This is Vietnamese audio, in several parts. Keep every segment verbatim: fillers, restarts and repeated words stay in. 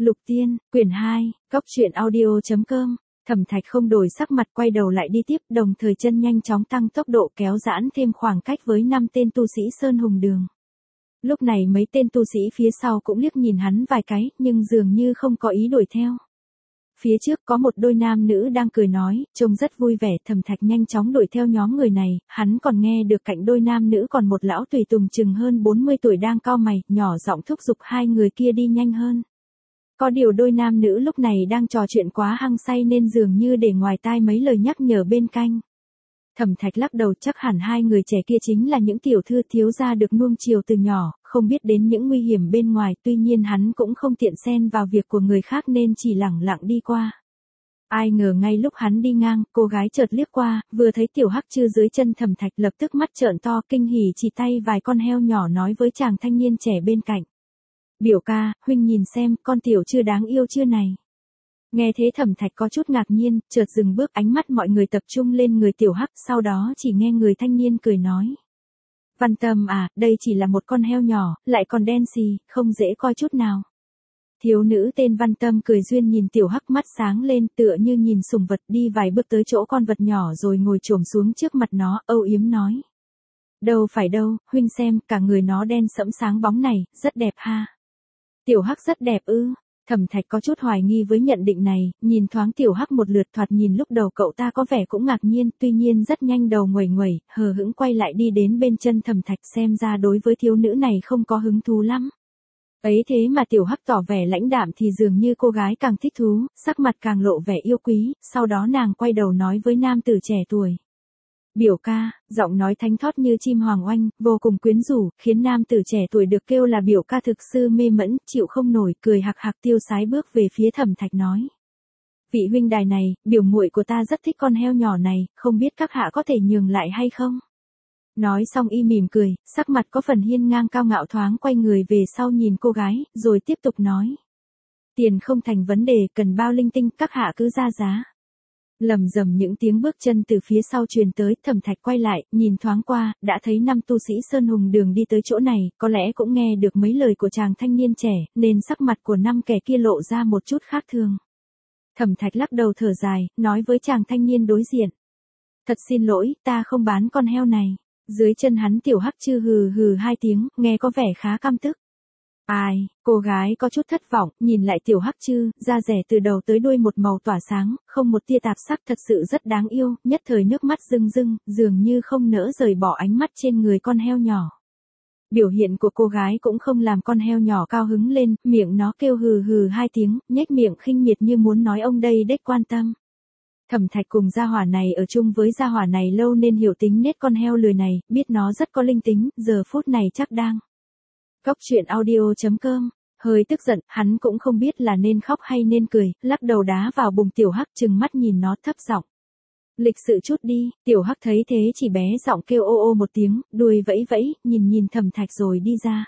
Lục Tiên, quyển hai, góc truyện audio.com. Thẩm Thạch không đổi sắc mặt, quay đầu lại đi tiếp, đồng thời chân nhanh chóng tăng tốc độ, kéo giãn thêm khoảng cách với năm tên tu sĩ Sơn Hùng Đường. Lúc này mấy tên tu sĩ phía sau cũng liếc nhìn hắn vài cái, nhưng dường như không có ý đuổi theo. Phía trước có một đôi nam nữ đang cười nói, trông rất vui vẻ. Thẩm Thạch nhanh chóng đuổi theo nhóm người này, hắn còn nghe được cạnh đôi nam nữ còn một lão tùy tùng chừng hơn bốn mươi tuổi đang cau mày, nhỏ giọng thúc giục hai người kia đi nhanh hơn. Có điều đôi nam nữ lúc này đang trò chuyện quá hăng say nên dường như để ngoài tai mấy lời nhắc nhở bên cạnh. Thẩm Thạch lắc đầu, chắc hẳn hai người trẻ kia chính là những tiểu thư thiếu gia được nuông chiều từ nhỏ, không biết đến những nguy hiểm bên ngoài, tuy nhiên hắn cũng không tiện xen vào việc của người khác nên chỉ lẳng lặng đi qua. Ai ngờ ngay lúc hắn đi ngang, cô gái chợt liếc qua, vừa thấy tiểu hắc chư dưới chân Thẩm Thạch lập tức mắt trợn to, kinh hỉ chỉ tay vài con heo nhỏ nói với chàng thanh niên trẻ bên cạnh. Biểu ca, huynh nhìn xem, con tiểu chưa đáng yêu chưa này. Nghe thế Thẩm Thạch có chút ngạc nhiên, chợt dừng bước, ánh mắt mọi người tập trung lên người tiểu hắc, sau đó chỉ nghe người thanh niên cười nói. Văn Tâm à, đây chỉ là một con heo nhỏ, lại còn đen xì, không dễ coi chút nào. Thiếu nữ tên Văn Tâm cười duyên nhìn tiểu hắc, mắt sáng lên tựa như nhìn sủng vật, đi vài bước tới chỗ con vật nhỏ rồi ngồi chồm xuống trước mặt nó, âu yếm nói. Đâu phải đâu, huynh xem, cả người nó đen sẫm sáng bóng này, rất đẹp ha. Tiểu hắc rất đẹp ư. Thẩm Thạch có chút hoài nghi với nhận định này, nhìn thoáng tiểu hắc một lượt, thoạt nhìn lúc đầu cậu ta có vẻ cũng ngạc nhiên, tuy nhiên rất nhanh đầu nguẩy nguẩy, hờ hững quay lại đi đến bên chân Thẩm Thạch, xem ra đối với thiếu nữ này không có hứng thú lắm. Ấy thế mà tiểu hắc tỏ vẻ lãnh đạm thì dường như cô gái càng thích thú, sắc mặt càng lộ vẻ yêu quý, sau đó nàng quay đầu nói với nam tử trẻ tuổi. Biểu ca, giọng nói thánh thót như chim hoàng oanh, vô cùng quyến rũ, khiến nam tử trẻ tuổi được kêu là biểu ca thực sự mê mẫn, chịu không nổi, cười hạc hạc tiêu sái bước về phía Thẩm Thạch nói. Vị huynh đài này, biểu muội của ta rất thích con heo nhỏ này, không biết các hạ có thể nhường lại hay không? Nói xong y mỉm cười, sắc mặt có phần hiên ngang cao ngạo, thoáng quay người về sau nhìn cô gái, rồi tiếp tục nói. Tiền không thành vấn đề, cần bao linh tinh, các hạ cứ ra giá. Lầm rầm những tiếng bước chân từ phía sau truyền tới, Thẩm Thạch quay lại, nhìn thoáng qua, đã thấy năm tu sĩ Sơn Hùng Đường đi tới chỗ này, có lẽ cũng nghe được mấy lời của chàng thanh niên trẻ, nên sắc mặt của năm kẻ kia lộ ra một chút khác thường. Thẩm Thạch lắc đầu thở dài, nói với chàng thanh niên đối diện. Thật xin lỗi, ta không bán con heo này. Dưới chân hắn tiểu hắc chư hừ hừ hai tiếng, nghe có vẻ khá căm tức. Ai, cô gái có chút thất vọng, nhìn lại tiểu hắc chư, da rẻ từ đầu tới đuôi một màu tỏa sáng, không một tia tạp sắc, thật sự rất đáng yêu, nhất thời nước mắt rưng rưng, dường như không nỡ rời bỏ ánh mắt trên người con heo nhỏ. Biểu hiện của cô gái cũng không làm con heo nhỏ cao hứng lên, miệng nó kêu hừ hừ hai tiếng, nhếch miệng khinh miệt như muốn nói ông đây đếch quan tâm. Thẩm Thạch cùng gia hỏa này ở chung với gia hỏa này lâu nên hiểu tính nết con heo lười này, biết nó rất có linh tính, giờ phút này chắc đang. Góc truyện audio.com, hơi tức giận, hắn cũng không biết là nên khóc hay nên cười, lắc đầu đá vào bụng tiểu hắc, trừng mắt nhìn nó thấp giọng. Lịch sự chút đi, tiểu hắc thấy thế chỉ bé giọng kêu ô ô một tiếng, đuôi vẫy vẫy, nhìn nhìn Thẩm Thạch rồi đi ra.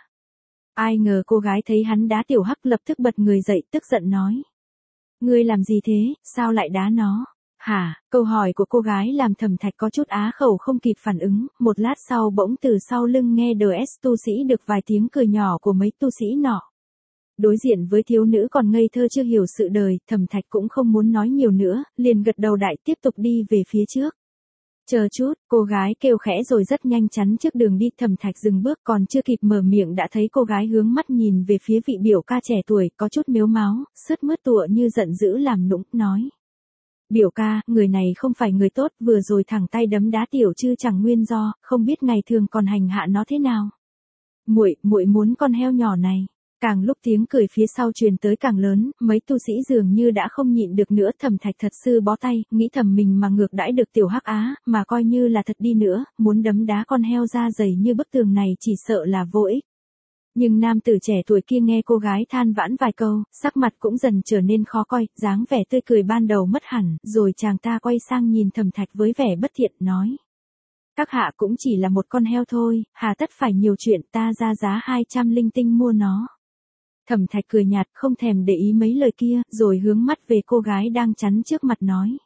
Ai ngờ cô gái thấy hắn đá tiểu hắc lập tức bật người dậy, tức giận nói. Ngươi làm gì thế, sao lại đá nó? Hả, câu hỏi của cô gái làm Thẩm Thạch có chút á khẩu không kịp phản ứng, một lát sau bỗng từ sau lưng nghe đờ ét tu sĩ được vài tiếng cười nhỏ của mấy tu sĩ nọ. Đối diện với thiếu nữ còn ngây thơ chưa hiểu sự đời, Thẩm Thạch cũng không muốn nói nhiều nữa, liền gật đầu đại tiếp tục đi về phía trước. Chờ chút, cô gái kêu khẽ rồi rất nhanh chắn trước đường đi, Thẩm Thạch dừng bước còn chưa kịp mở miệng đã thấy cô gái hướng mắt nhìn về phía vị biểu ca trẻ tuổi, có chút mếu máo, sướt mướt tựa như giận dữ làm nũng, nói. Biểu ca, người này không phải người tốt, vừa rồi thẳng tay đấm đá tiểu chư chẳng nguyên do, không biết ngày thường còn hành hạ nó thế nào. Muội, muội muốn con heo nhỏ này. Càng lúc tiếng cười phía sau truyền tới càng lớn, mấy tu sĩ dường như đã không nhịn được nữa, Thẩm Thạch thật sự bó tay, nghĩ thầm mình mà ngược đãi được tiểu hắc á, mà coi như là thật đi nữa, muốn đấm đá con heo da dày như bức tường này chỉ sợ là vô ích. Nhưng nam tử trẻ tuổi kia nghe cô gái than vãn vài câu, sắc mặt cũng dần trở nên khó coi, dáng vẻ tươi cười ban đầu mất hẳn, rồi chàng ta quay sang nhìn Thẩm Thạch với vẻ bất thiện, nói. Các hạ cũng chỉ là một con heo thôi, hà tất phải nhiều chuyện, ta ra giá hai trăm linh tinh mua nó. Thẩm Thạch cười nhạt, không thèm để ý mấy lời kia, rồi hướng mắt về cô gái đang chắn trước mặt nói.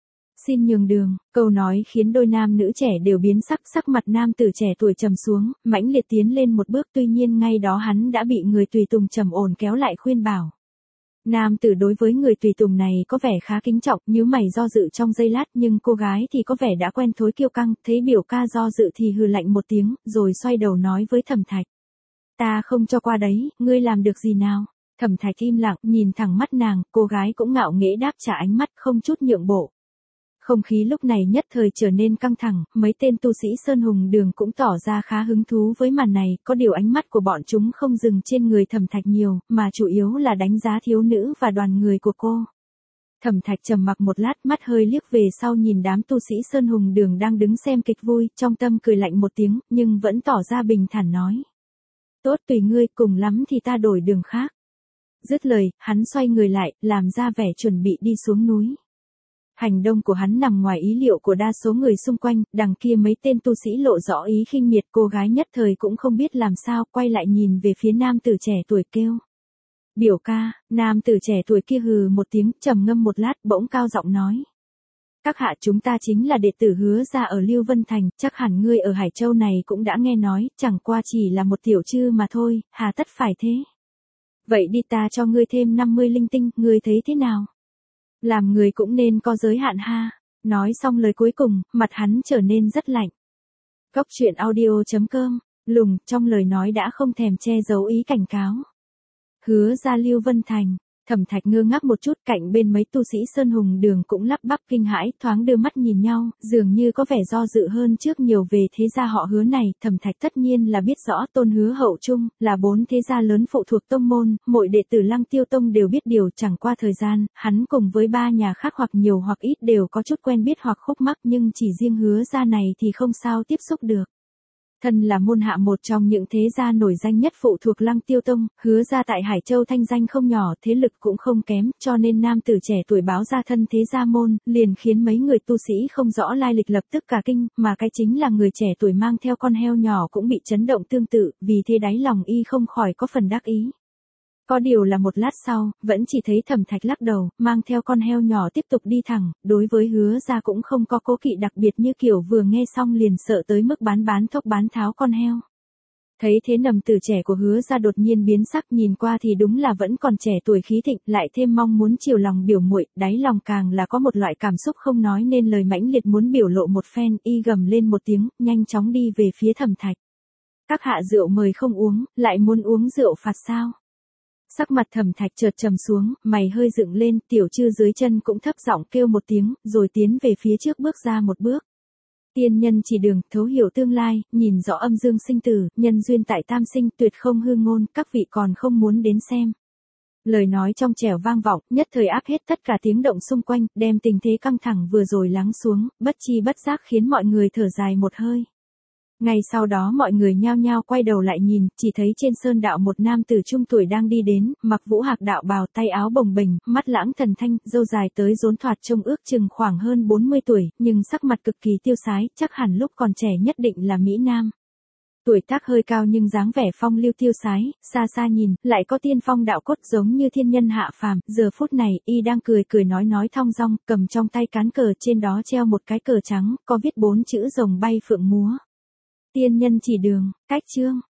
Xin nhường đường, câu nói khiến đôi nam nữ trẻ đều biến sắc, sắc mặt nam tử trẻ tuổi trầm xuống, mãnh liệt tiến lên một bước, tuy nhiên ngay đó hắn đã bị người tùy tùng trầm ổn kéo lại khuyên bảo. Nam tử đối với người tùy tùng này có vẻ khá kính trọng, nhíu mày do dự trong giây lát, nhưng cô gái thì có vẻ đã quen thói kiêu căng, thấy biểu ca do dự thì hừ lạnh một tiếng, rồi xoay đầu nói với Thẩm Thạch. Ta không cho qua đấy, ngươi làm được gì nào? Thẩm Thạch im lặng, nhìn thẳng mắt nàng, cô gái cũng ngạo nghễ đáp trả ánh mắt không chút nhượng bộ. Không khí lúc này nhất thời trở nên căng thẳng, mấy tên tu sĩ Sơn Hùng Đường cũng tỏ ra khá hứng thú với màn này, có điều ánh mắt của bọn chúng không dừng trên người Thẩm Thạch nhiều, mà chủ yếu là đánh giá thiếu nữ và đoàn người của cô. Thẩm Thạch trầm mặc một lát, mắt hơi liếc về sau nhìn đám tu sĩ Sơn Hùng Đường đang đứng xem kịch vui, trong tâm cười lạnh một tiếng, nhưng vẫn tỏ ra bình thản nói. Tốt, tùy ngươi, cùng lắm thì ta đổi đường khác. Dứt lời, hắn xoay người lại, làm ra vẻ chuẩn bị đi xuống núi. Hành động của hắn nằm ngoài ý liệu của đa số người xung quanh, đằng kia mấy tên tu sĩ lộ rõ ý khinh miệt, cô gái nhất thời cũng không biết làm sao, quay lại nhìn về phía nam tử trẻ tuổi kêu. Biểu ca. Nam tử trẻ tuổi kia hừ một tiếng, trầm ngâm một lát, bỗng cao giọng nói. Các hạ, chúng ta chính là đệ tử Hứa gia ở Lưu Vân Thành, chắc hẳn ngươi ở Hải Châu này cũng đã nghe nói, chẳng qua chỉ là một tiểu chư mà thôi, hà tất phải thế. Vậy đi, ta cho ngươi thêm năm mươi linh tinh, ngươi thấy thế nào? Làm người cũng nên có giới hạn ha. Nói xong lời cuối cùng, mặt hắn trở nên rất lạnh. Cốc truyện audio chấm com, lùng, trong lời nói đã không thèm che giấu ý cảnh cáo. Hứa gia Lưu Vân Thành. Thẩm Thạch ngơ ngác một chút, cạnh bên mấy tu sĩ Sơn Hùng Đường cũng lắp bắp kinh hãi, thoáng đưa mắt nhìn nhau, dường như có vẻ do dự hơn trước nhiều về thế gia họ Hứa này. Thẩm Thạch tất nhiên là biết rõ Tôn Hứa Hậu Trung là bốn thế gia lớn phụ thuộc tông môn, mỗi đệ tử Lăng Tiêu Tông đều biết điều, chẳng qua thời gian, hắn cùng với ba nhà khác hoặc nhiều hoặc ít đều có chút quen biết hoặc khúc mắc, nhưng chỉ riêng Hứa gia này thì không sao tiếp xúc được. Thân là môn hạ một trong những thế gia nổi danh nhất phụ thuộc Lăng Tiêu Tông, Hứa gia tại Hải Châu thanh danh không nhỏ, thế lực cũng không kém, cho nên nam tử trẻ tuổi báo ra thân thế gia môn, liền khiến mấy người tu sĩ không rõ lai lịch lập tức cả kinh, mà cái chính là người trẻ tuổi mang theo con heo nhỏ cũng bị chấn động tương tự, vì thế đáy lòng y không khỏi có phần đắc ý. Có điều là một lát sau, vẫn chỉ thấy Thẩm Thạch lắc đầu, mang theo con heo nhỏ tiếp tục đi thẳng, đối với Hứa gia cũng không có cố kỵ đặc biệt như kiểu vừa nghe xong liền sợ tới mức bán bán thốc bán tháo con heo. Thấy thế nầm tử trẻ của Hứa gia đột nhiên biến sắc, nhìn qua thì đúng là vẫn còn trẻ tuổi khí thịnh, lại thêm mong muốn chiều lòng biểu muội, đáy lòng càng là có một loại cảm xúc không nói nên lời mãnh liệt muốn biểu lộ một phen, y gầm lên một tiếng, nhanh chóng đi về phía Thẩm Thạch. Các hạ, rượu mời không uống, lại muốn uống rượu phạt sao? Sắc mặt Thẩm Thạch chợt trầm xuống, mày hơi dựng lên, tiểu chư dưới chân cũng thấp giọng kêu một tiếng, rồi tiến về phía trước bước ra một bước. Tiên nhân chỉ đường, thấu hiểu tương lai, nhìn rõ âm dương sinh tử, nhân duyên tại tam sinh, tuyệt không hư ngôn, các vị còn không muốn đến xem. Lời nói trong trẻo vang vọng, nhất thời áp hết tất cả tiếng động xung quanh, đem tình thế căng thẳng vừa rồi lắng xuống, bất chi bất giác khiến mọi người thở dài một hơi. Ngay sau đó mọi người nhao nhao quay đầu lại nhìn, chỉ thấy trên sơn đạo một nam tử trung tuổi đang đi đến, mặc vũ hạc đạo bào, tay áo bồng bềnh, mắt lãng thần thanh, râu dài tới rốn thoạt, trông ước chừng khoảng hơn bốn mươi tuổi, nhưng sắc mặt cực kỳ tiêu sái, chắc hẳn lúc còn trẻ nhất định là mỹ nam. Tuổi tác hơi cao nhưng dáng vẻ phong lưu tiêu sái, xa xa nhìn, lại có tiên phong đạo cốt giống như thiên nhân hạ phàm, giờ phút này, y đang cười cười nói nói thong dong, cầm trong tay cán cờ, trên đó treo một cái cờ trắng, có viết bốn chữ rồng bay phượng múa. Tiên nhân chỉ đường, cách chương.